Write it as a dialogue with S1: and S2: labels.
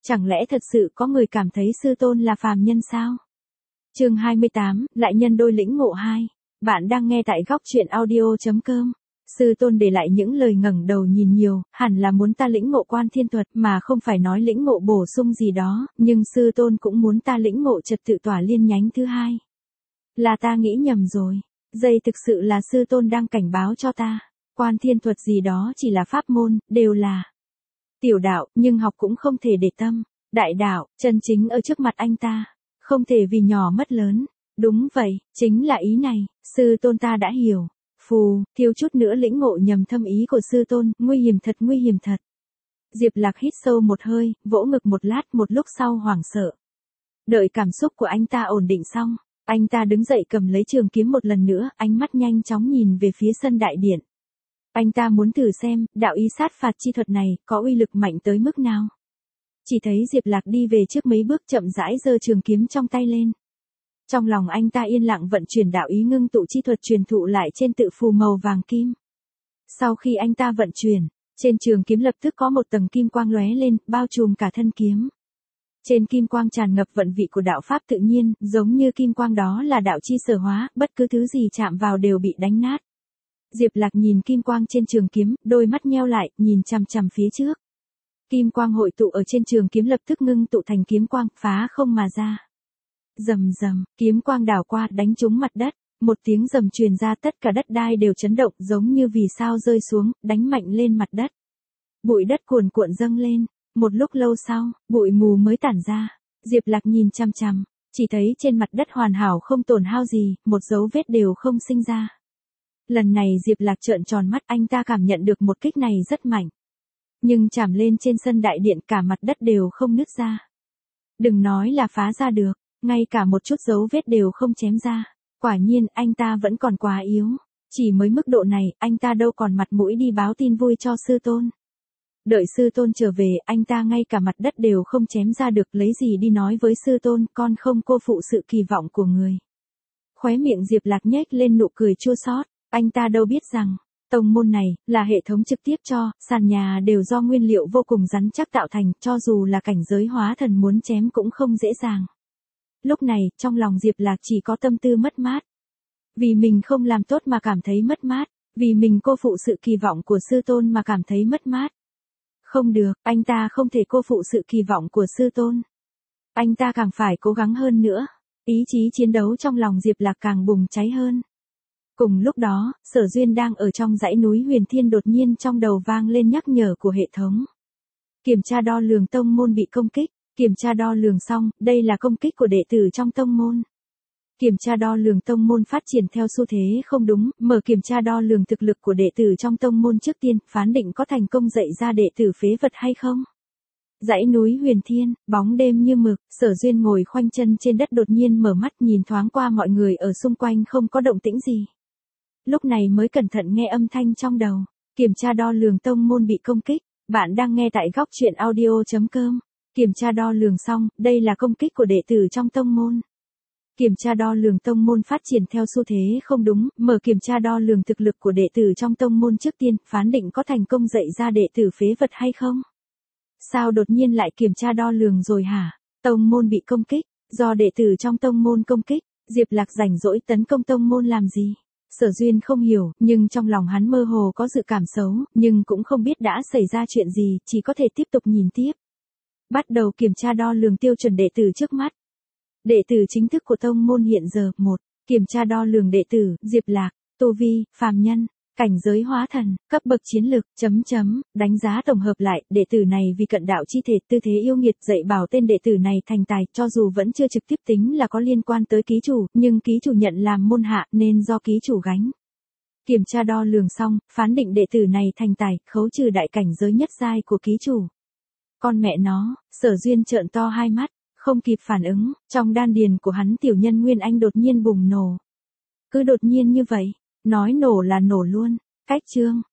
S1: Chẳng lẽ thật sự có người cảm thấy sư tôn là phàm nhân sao? Chương 28, lại nhân đôi lĩnh ngộ 2. Bạn đang nghe tại góc truyện audio.com. Sư tôn để lại những lời ngẩng đầu nhìn nhiều, hẳn là muốn ta lĩnh ngộ quan thiên thuật mà không phải nói lĩnh ngộ bổ sung gì đó, nhưng sư tôn cũng muốn ta lĩnh ngộ trật tự tỏa liên nhánh thứ hai. Là ta nghĩ nhầm rồi. Đây thực sự là sư tôn đang cảnh báo cho ta. Quan thiên thuật gì đó chỉ là pháp môn, đều là tiểu đạo, nhưng học cũng không thể để tâm. Đại đạo, chân chính ở trước mặt anh ta. Không thể vì nhỏ mất lớn. Đúng vậy, chính là ý này, sư tôn ta đã hiểu. Phù, thiếu chút nữa lĩnh ngộ nhầm thâm ý của sư tôn, nguy hiểm thật, nguy hiểm thật. Diệp Lạc hít sâu một hơi, vỗ ngực một lát, một lúc sau hoảng sợ. Đợi cảm xúc của anh ta ổn định xong, anh ta đứng dậy cầm lấy trường kiếm một lần nữa, ánh mắt nhanh chóng nhìn về phía sân đại điện. Anh ta muốn thử xem, đạo ý sát phạt chi thuật này, có uy lực mạnh tới mức nào. Chỉ thấy Diệp Lạc đi về trước mấy bước chậm rãi giơ trường kiếm trong tay lên. Trong lòng anh ta yên lặng vận chuyển đạo ý ngưng tụ chi thuật truyền thụ lại trên tự phù màu vàng kim. Sau khi anh ta vận chuyển, trên trường kiếm lập tức có một tầng kim quang lóe lên, bao trùm cả thân kiếm. Trên kim quang tràn ngập vận vị của đạo pháp tự nhiên, giống như kim quang đó là đạo chi sở hóa, bất cứ thứ gì chạm vào đều bị đánh nát. Diệp Lạc nhìn kim quang trên trường kiếm, đôi mắt nheo lại, nhìn chằm chằm phía trước. Kim quang hội tụ ở trên trường kiếm lập tức ngưng tụ thành kiếm quang, phá không mà ra. Rầm rầm, kiếm quang đảo qua đánh trúng mặt đất, một tiếng rầm truyền ra, tất cả đất đai đều chấn động giống như vì sao rơi xuống, đánh mạnh lên mặt đất. Bụi đất cuồn cuộn dâng lên, một lúc lâu sau, bụi mù mới tản ra. Diệp Lạc nhìn chằm chằm, chỉ thấy trên mặt đất hoàn hảo không tổn hao gì, một dấu vết đều không sinh ra. Lần này Diệp Lạc trợn tròn mắt, anh ta cảm nhận được một kích này rất mạnh. Nhưng chạm lên trên sân đại điện cả mặt đất đều không nứt ra. Đừng nói là phá ra được, ngay cả một chút dấu vết đều không chém ra. Quả nhiên anh ta vẫn còn quá yếu. Chỉ mới mức độ này, anh ta đâu còn mặt mũi đi báo tin vui cho sư tôn. Đợi sư tôn trở về, anh ta ngay cả mặt đất đều không chém ra được, lấy gì đi nói với sư tôn, con không cô phụ sự kỳ vọng của người. Khóe miệng Diệp Lạc nhếch lên nụ cười chua xót, anh ta đâu biết rằng, tông môn này, là hệ thống trực tiếp cho, sàn nhà đều do nguyên liệu vô cùng rắn chắc tạo thành, cho dù là cảnh giới hóa thần muốn chém cũng không dễ dàng. Lúc này, trong lòng Diệp Lạc chỉ có tâm tư mất mát. Vì mình không làm tốt mà cảm thấy mất mát, vì mình cô phụ sự kỳ vọng của sư tôn mà cảm thấy mất mát. Không được, anh ta không thể cô phụ sự kỳ vọng của sư tôn. Anh ta càng phải cố gắng hơn nữa. Ý chí chiến đấu trong lòng Diệp Lạc càng bùng cháy hơn. Cùng lúc đó, Sở Duyên đang ở trong dãy núi Huyền Thiên, đột nhiên trong đầu vang lên nhắc nhở của hệ thống. Kiểm tra đo lường tông môn bị công kích. Kiểm tra đo lường xong, đây là công kích của đệ tử trong tông môn. Kiểm tra đo lường tông môn phát triển theo xu thế không đúng, mở kiểm tra đo lường thực lực của đệ tử trong tông môn trước tiên, phán định có thành công dạy ra đệ tử phế vật hay không. Dãy núi Huyền Thiên, bóng đêm như mực, Sở Duyên ngồi khoanh chân trên đất đột nhiên mở mắt nhìn thoáng qua mọi người ở xung quanh không có động tĩnh gì. Lúc này mới cẩn thận nghe âm thanh trong đầu. Kiểm tra đo lường tông môn bị công kích. Bạn đang nghe tại góc truyện audio.com. Kiểm tra đo lường xong, đây là công kích của đệ tử trong tông môn. Kiểm tra đo lường tông môn phát triển theo xu thế không đúng, mở kiểm tra đo lường thực lực của đệ tử trong tông môn trước tiên, phán định có thành công dạy ra đệ tử phế vật hay không. Sao đột nhiên lại kiểm tra đo lường rồi hả? Tông môn bị công kích, do đệ tử trong tông môn công kích, Diệp Lạc rảnh rỗi tấn công tông môn làm gì? Sở Duyên không hiểu, nhưng trong lòng hắn mơ hồ có dự cảm xấu, nhưng cũng không biết đã xảy ra chuyện gì, chỉ có thể tiếp tục nhìn tiếp. Bắt đầu kiểm tra đo lường tiêu chuẩn đệ tử trước mắt. Đệ tử chính thức của tông môn hiện giờ, 1. Kiểm tra đo lường đệ tử, Diệp Lạc, tu vi, phàm nhân, cảnh giới hóa thần, cấp bậc chiến lực, đánh giá tổng hợp lại, đệ tử này vì cận đạo chi thể, tư thế yêu nghiệt, dạy bảo tên đệ tử này thành tài, cho dù vẫn chưa trực tiếp tính là có liên quan tới ký chủ, nhưng ký chủ nhận làm môn hạ nên do ký chủ gánh. Kiểm tra đo lường xong, phán định đệ tử này thành tài, khấu trừ đại cảnh giới nhất giai của ký chủ. Con mẹ nó, Sở Duyên trợn to hai mắt, không kịp phản ứng, trong đan điền của hắn tiểu nhân Nguyên Anh đột nhiên bùng nổ. Cứ đột nhiên như vậy, nói nổ là nổ luôn. Cách chương,